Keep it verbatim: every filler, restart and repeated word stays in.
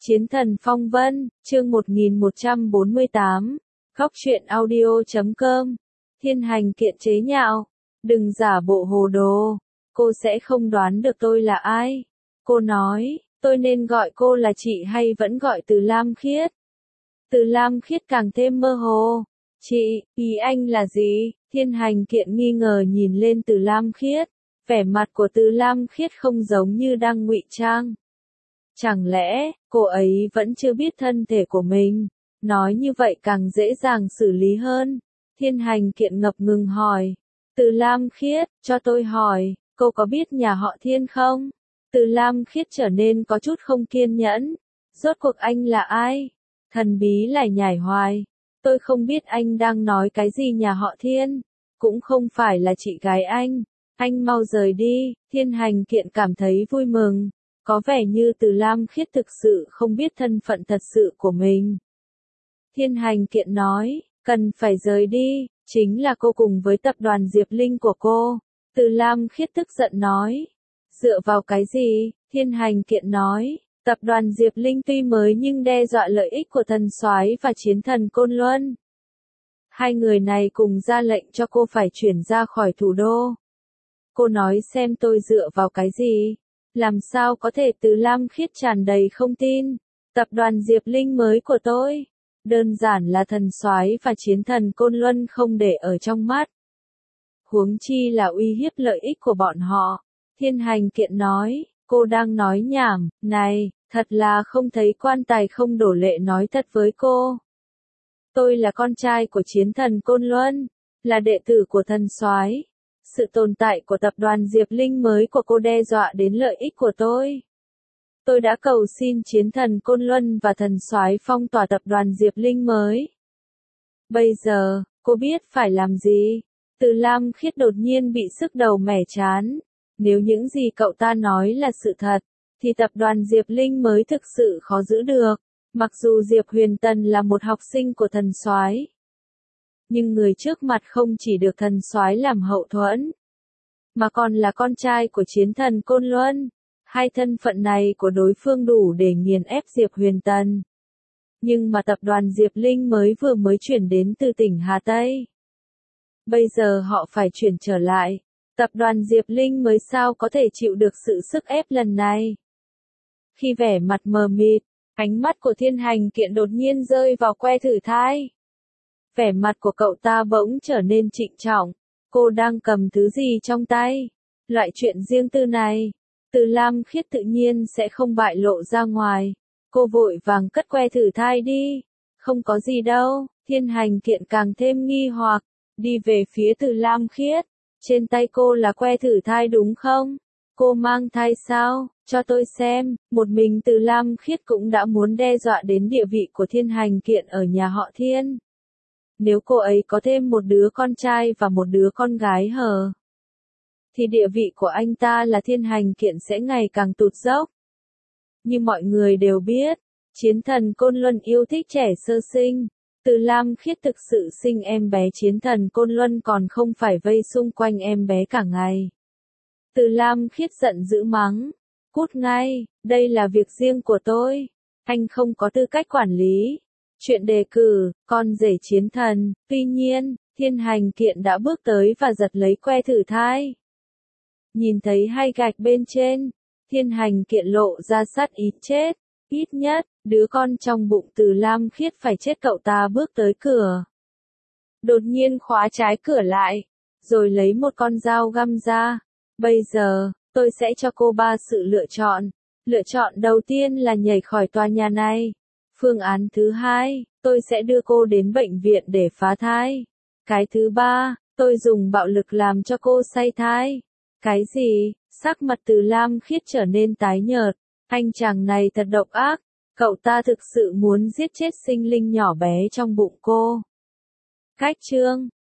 Chiến thần phong vân, chương một nghìn một trăm bốn mươi tám, khóc chuyện audio chấm com, thiên hành kiện chế nhạo, đừng giả bộ hồ đồ, cô sẽ không đoán được tôi là ai. Cô nói, tôi nên gọi cô là chị hay vẫn gọi Từ Lam Khiết. Từ Lam Khiết càng thêm mơ hồ. Chị, ý anh là gì? Thiên hành kiện nghi ngờ nhìn lên Từ Lam Khiết, vẻ mặt của Từ Lam Khiết không giống như đang ngụy trang. Chẳng lẽ, cô ấy vẫn chưa biết thân thể của mình? Nói như vậy càng dễ dàng xử lý hơn. Thiên hành kiện ngập ngừng hỏi. Từ Lam Khiết, cho tôi hỏi, cô có biết nhà họ Thiên không? Từ Lam Khiết trở nên có chút không kiên nhẫn. Rốt cuộc anh là ai? Thần bí lại nhảy hoài. Tôi không biết anh đang nói cái gì nhà họ Thiên. Cũng không phải là chị gái anh. Anh mau rời đi. Thiên hành kiện cảm thấy vui mừng. Có vẻ như Từ Lam Khiết thực sự không biết thân phận thật sự của mình. Thiên hành kiện nói, cần phải rời đi, chính là cô cùng với tập đoàn Diệp Linh của cô. Từ Lam Khiết tức giận nói, dựa vào cái gì? Thiên hành kiện nói, tập đoàn Diệp Linh tuy mới nhưng đe dọa lợi ích của thần soái và chiến thần Côn Luân. Hai người này cùng ra lệnh cho cô phải chuyển ra khỏi thủ đô. Cô nói xem tôi dựa vào cái gì? Làm sao có thể? Từ Lam Khiết tràn đầy không tin. Tập đoàn Diệp Linh mới của tôi, đơn giản là thần soái và chiến thần Côn Luân không để ở trong mắt. Huống chi là uy hiếp lợi ích của bọn họ. Thiên hành kiện nói, cô đang nói nhảm, này, thật là không thấy quan tài không đổ lệ nói thật với cô. Tôi là con trai của chiến thần Côn Luân, là đệ tử của thần soái. Sự tồn tại của tập đoàn Diệp Linh mới của cô đe dọa đến lợi ích của tôi. Tôi đã cầu xin chiến thần Côn Luân và thần soái phong tỏa tập đoàn Diệp Linh mới. Bây giờ, cô biết phải làm gì? Từ Lam Khiết đột nhiên bị sức đầu mẻ chán. Nếu những gì cậu ta nói là sự thật, thì tập đoàn Diệp Linh mới thực sự khó giữ được. Mặc dù Diệp Huyền Tần là một học sinh của thần soái, nhưng người trước mặt không chỉ được thần soái làm hậu thuẫn, mà còn là con trai của chiến thần Côn Luân. Hai thân phận này của đối phương đủ để nghiền ép Diệp Huyền Tần. Nhưng mà tập đoàn Diệp Linh mới vừa mới chuyển đến từ tỉnh Hà Tây. Bây giờ họ phải chuyển trở lại. Tập đoàn Diệp Linh mới sao có thể chịu được sự sức ép lần này. Khi vẻ mặt mờ mịt, ánh mắt của thiên hành kiện đột nhiên rơi vào que thử thai. Vẻ mặt của cậu ta bỗng trở nên trịnh trọng. Cô đang cầm thứ gì trong tay? Loại chuyện riêng tư này, Từ Lam Khiết tự nhiên sẽ không bại lộ ra ngoài. Cô vội vàng cất que thử thai đi. Không có gì đâu. Thiên hành kiện càng thêm nghi hoặc, đi về phía Từ Lam Khiết. Trên tay cô là que thử thai đúng không? Cô mang thai sao? Cho tôi xem. Một mình Từ Lam Khiết cũng đã muốn đe dọa đến địa vị của thiên hành kiện ở nhà họ Thiên. Nếu cô ấy có thêm một đứa con trai và một đứa con gái hờ, thì địa vị của anh ta là thiên hành kiện sẽ ngày càng tụt dốc. Như mọi người đều biết, chiến thần Côn Luân yêu thích trẻ sơ sinh. Từ Lam Khiết thực sự sinh em bé, chiến thần Côn Luân còn không phải vây xung quanh em bé cả ngày. Từ Lam Khiết giận dữ mắng, cút ngay, đây là việc riêng của tôi. Anh không có tư cách quản lý chuyện đề cử con rể chiến thần. Tuy nhiên, thiên hành kiện đã bước tới và giật lấy que thử thai. Nhìn thấy hai gạch bên trên, thiên hành kiện lộ ra sát ý chết. Ít nhất, đứa con trong bụng Từ Lam Khiết phải chết. Cậu ta bước tới cửa, đột nhiên khóa trái cửa lại, rồi lấy một con dao găm ra. Bây giờ, tôi sẽ cho cô ba sự lựa chọn. Lựa chọn đầu tiên là nhảy khỏi tòa nhà này. Phương án thứ hai, tôi sẽ đưa cô đến bệnh viện để phá thai. Cái thứ ba, tôi dùng bạo lực làm cho cô say thai. Cái gì? Sắc mặt Từ Lam Khiết trở nên tái nhợt. Anh chàng này thật độc ác. Cậu ta thực sự muốn giết chết sinh linh nhỏ bé trong bụng cô. Cách chương